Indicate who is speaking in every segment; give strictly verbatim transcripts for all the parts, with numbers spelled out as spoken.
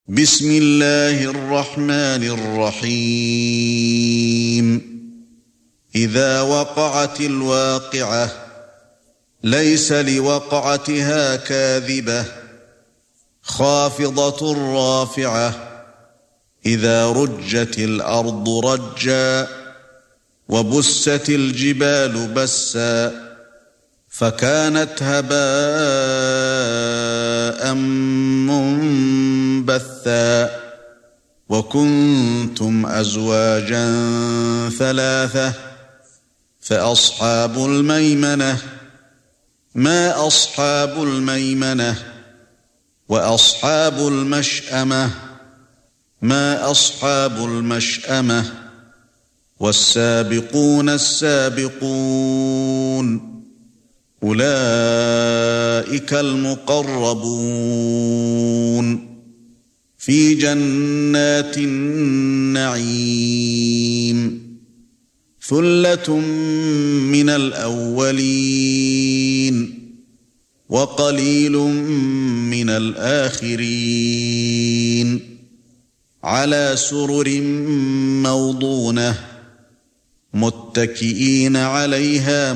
Speaker 1: بسم الله الرحمن الرحيم إذا وقعت الواقعة ليس لوقعتها كاذبة خافضة رافعة إذا رجت الأرض رجا وبست الجبال بسا فكانت هباء منبثا وكنتم أزواجا ثلاثة فأصحاب الميمنة ما أصحاب الميمنة وأصحاب المشأمة ما أصحاب المشأمة والسابقون السابقون أولئك المقربون في جنات النعيم ثلة من الأولين وقليل من الآخرين على سرر موضونة متكئين عليها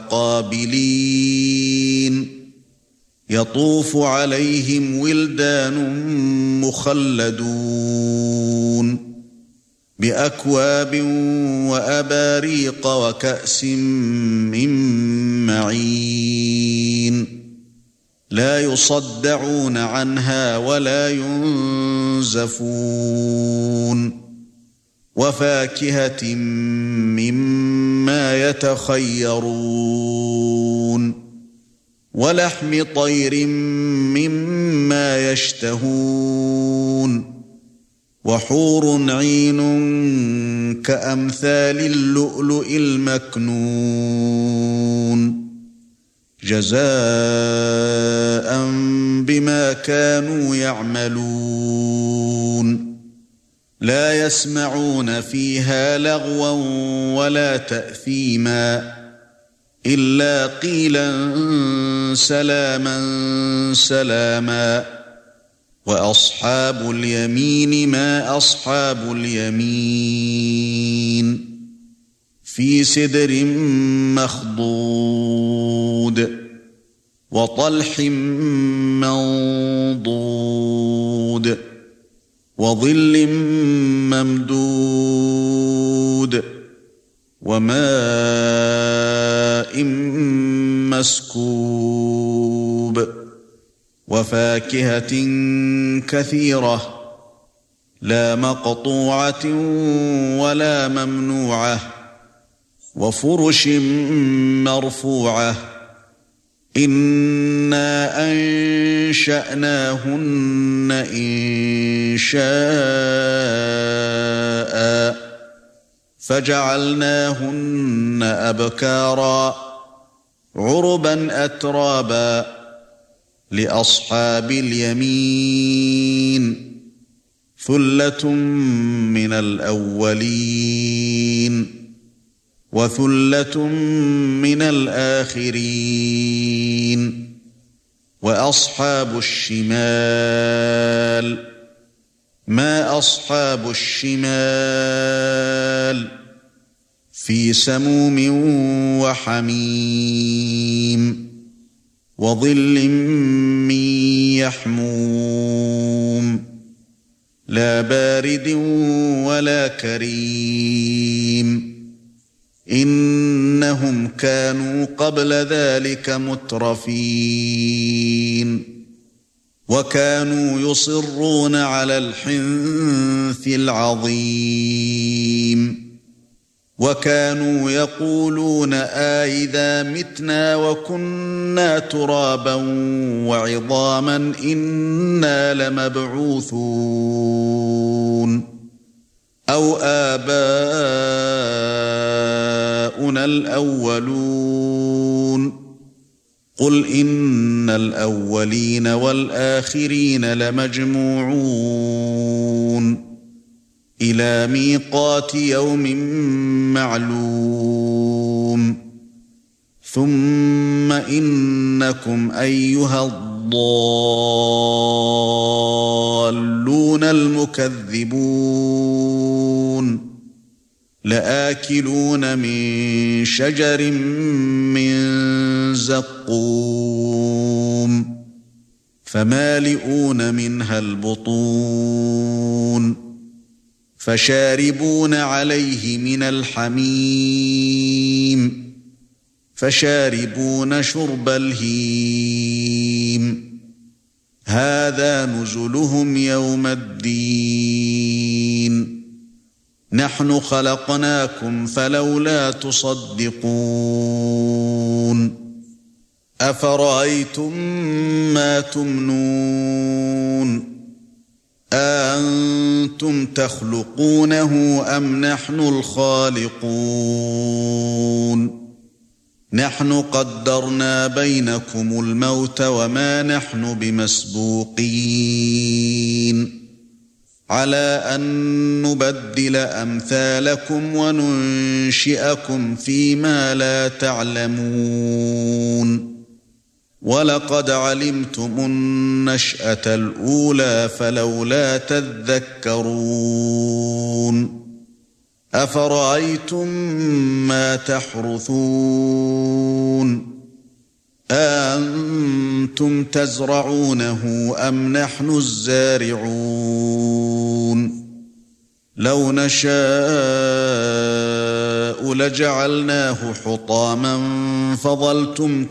Speaker 1: متقابلين يطوف عليهم ولدان مخلدون بأكواب وأباريق وكأس من معين لا يصدعون عنها ولا ينزفون وفاكهة مما يتخيرون ولحم طير مما يشتهون وحور عين كأمثال اللؤلؤ المكنون جزاء بما كانوا يعملون لا يسمعون فيها لغوا ولا تأثيما إلا قيلا سلاما سلاما وأصحاب اليمين ما أصحاب اليمين في سدر مخضود وطلح منضود وظل ممدود وماء مسكوب وفاكهة كثيرة لا مقطوعة ولا ممنوعة وفرش مرفوعة إنا أنشأناهن إنشاء فجعلناهن أبكارا عربا أترابا لأصحاب اليمين ثلة من الأولين وثلة من الآخرين وأصحاب الشمال ما أصحاب الشمال في سموم وحميم وظل من يحموم لا بارد ولا كريم إنهم كانوا قبل ذلك مترفين وكانوا يصرون على الحنث العظيم وكانوا يقولون أإذا متنا وكنا ترابا وعظاما إنا لمبعوثون أو آباؤنا الأولون قل إن الأولين والآخرين لمجموعون إلى ميقات يوم معلوم ثم إنكم أيها الضالون المكذبون لآكلون من شجر من زقوم فمالئون منها البطون فشاربون عليه من الحميم فشاربون شرب الهيم هذا نزلهم يوم الدين نحن خلقناكم فلولا تصدقون أفرأيتم ما تمنون أأنتم تخلقونه أم نحن الخالقون نحن قدرنا بينكم الموت وما نحن بمسبوقين على أن نبدل أمثالكم وننشئكم فيما لا تعلمون وَلَقَدْ عَلِمْتُمُ النَّشْأَةَ الْأُولَى فَلَوْلَا تَذَكَّرُونَ أَفَرَأَيْتُم مَّا تَحْرُثُونَ أَأَنتُمْ تَزْرَعُونَهُ أَمْ نَحْنُ الزَّارِعُونَ لَوْ نَشَاءُ لَجَعَلْنَاهُ حُطَامًا فَظَلْتُمْ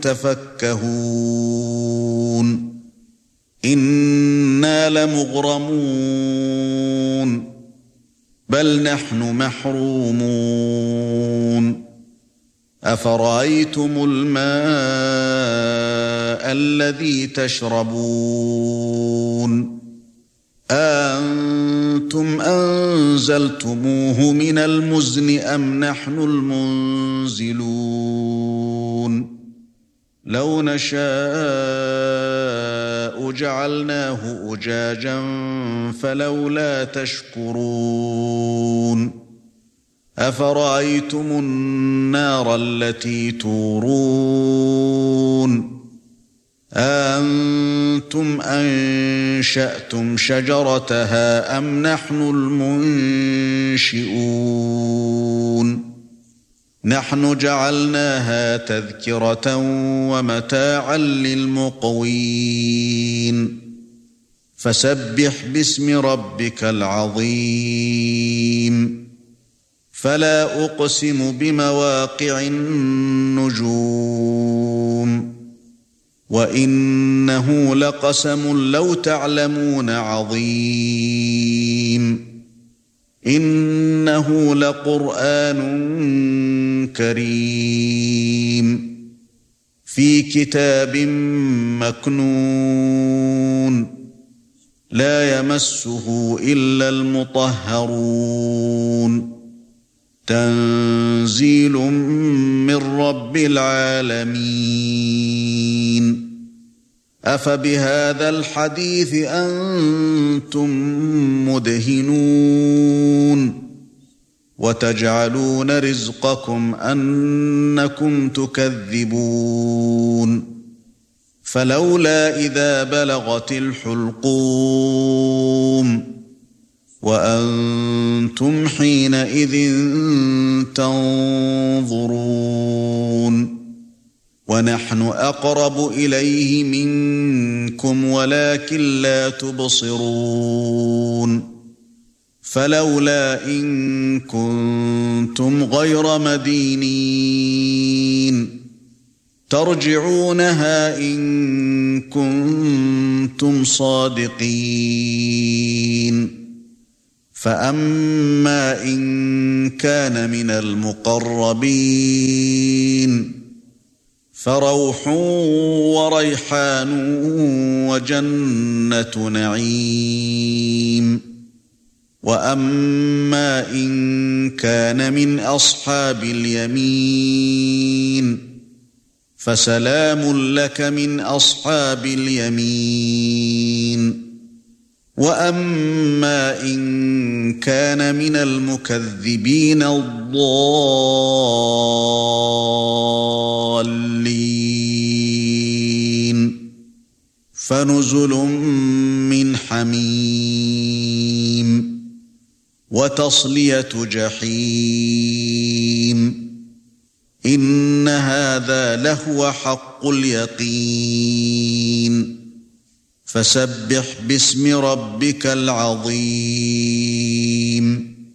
Speaker 1: تَفَكَّهُونَ إِنَّا لَمُغْرَمُونَ بَلْ نَحْنُ مَحْرُومُونَ أَفَرَأَيْتُمُ الْمَاءَ الَّذِي تَشْرَبُونَ أَأَنتُمْ أَنزَلْتُمُوهُ مِنَ الْمُزْنِ أَمْ نَحْنُ الْمُنزِلُونَ لَوْ نَشَاءُ جَعَلْنَاهُ أُجَاجًا فَلَوْلَا تَشْكُرُونَ أَفَرَأَيْتُمُ النَّارَ الَّتِي تُورُونَ أَأَنتُمْ أَنشَأْتُمْ شَجَرَتَهَا أَمْ نَحْنُ الْمُنشِئُونَ نَحْنُ جَعَلْنَاهَا تَذْكِرَةً وَمَتَاعًا لِلْمُقْوِينَ فَسَبِّحْ بِاسْمِ رَبِّكَ الْعَظِيمِ فَلَا أُقْسِمُ بِمَوَاقِعِ النُّجُومِ وَإِنَّهُ لَقَسَمٌ لَّوْ تَعْلَمُونَ عَظِيمٌ إِنَّهُ لَقُرْآنٌ كَرِيمٌ فِي كِتَابٍ مَّكْنُونٍ لَّا يَمَسُّهُ إِلَّا الْمُطَهَّرُونَ تَنزِيلٌ مِّن رَّبِّ الْعَالَمِينَ أَفَبِهَذَا الْحَدِيثِ أَنتُم مُّدْهِنُونَ وَتَجْعَلُونَ رِزْقَكُمْ أَنَّكُمْ تُكَذِّبُونَ فَلَوْلَا إِذَا بَلَغَتِ الْحُلْقُومَ وَأَنْتُمْ حِينَئِذٍ تَنظُرُونَ وَنَحْنُ أَقْرَبُ إِلَيْهِ مِنكُمْ وَلَكِن لَّا تُبْصِرُونَ فَلَوْلَا إِن كُنتُمْ غَيْرَ مَدِينِينَ تَرْجِعُونَهَا إِن كُنتُمْ صَادِقِينَ فَأَمَّا إِن كَانَ مِنَ الْمُقَرَّبِينَ فَرَوْحٌ وَرَيْحَانٌ وَجَنَّةُ نَعِيمٍ وَأَمَّا إِن كَانَ مِنْ أَصْحَابِ الْيَمِينِ فَسَلَامٌ لَكَ مِنْ أَصْحَابِ الْيَمِينِ وَأَمَّا إِن كَانَ مِنَ الْمُكَذِّبِينَ الضَّالِّينَ فنزل من حميم وتصلية جحيم إن هذا لهو حق اليقين فسبح باسم ربك العظيم